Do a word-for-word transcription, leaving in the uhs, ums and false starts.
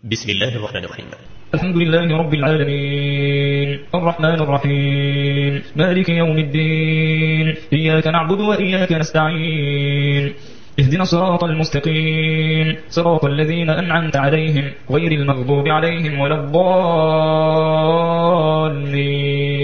بسم الله الرحمن الرحيم. الحمد لله رب العالمين الرحمن الرحيم مالك يوم الدين إياك نعبد وإياك نستعين اهدنا الصراط المستقيم صراط الذين أنعمت عليهم غير المغضوب عليهم ولا الضالين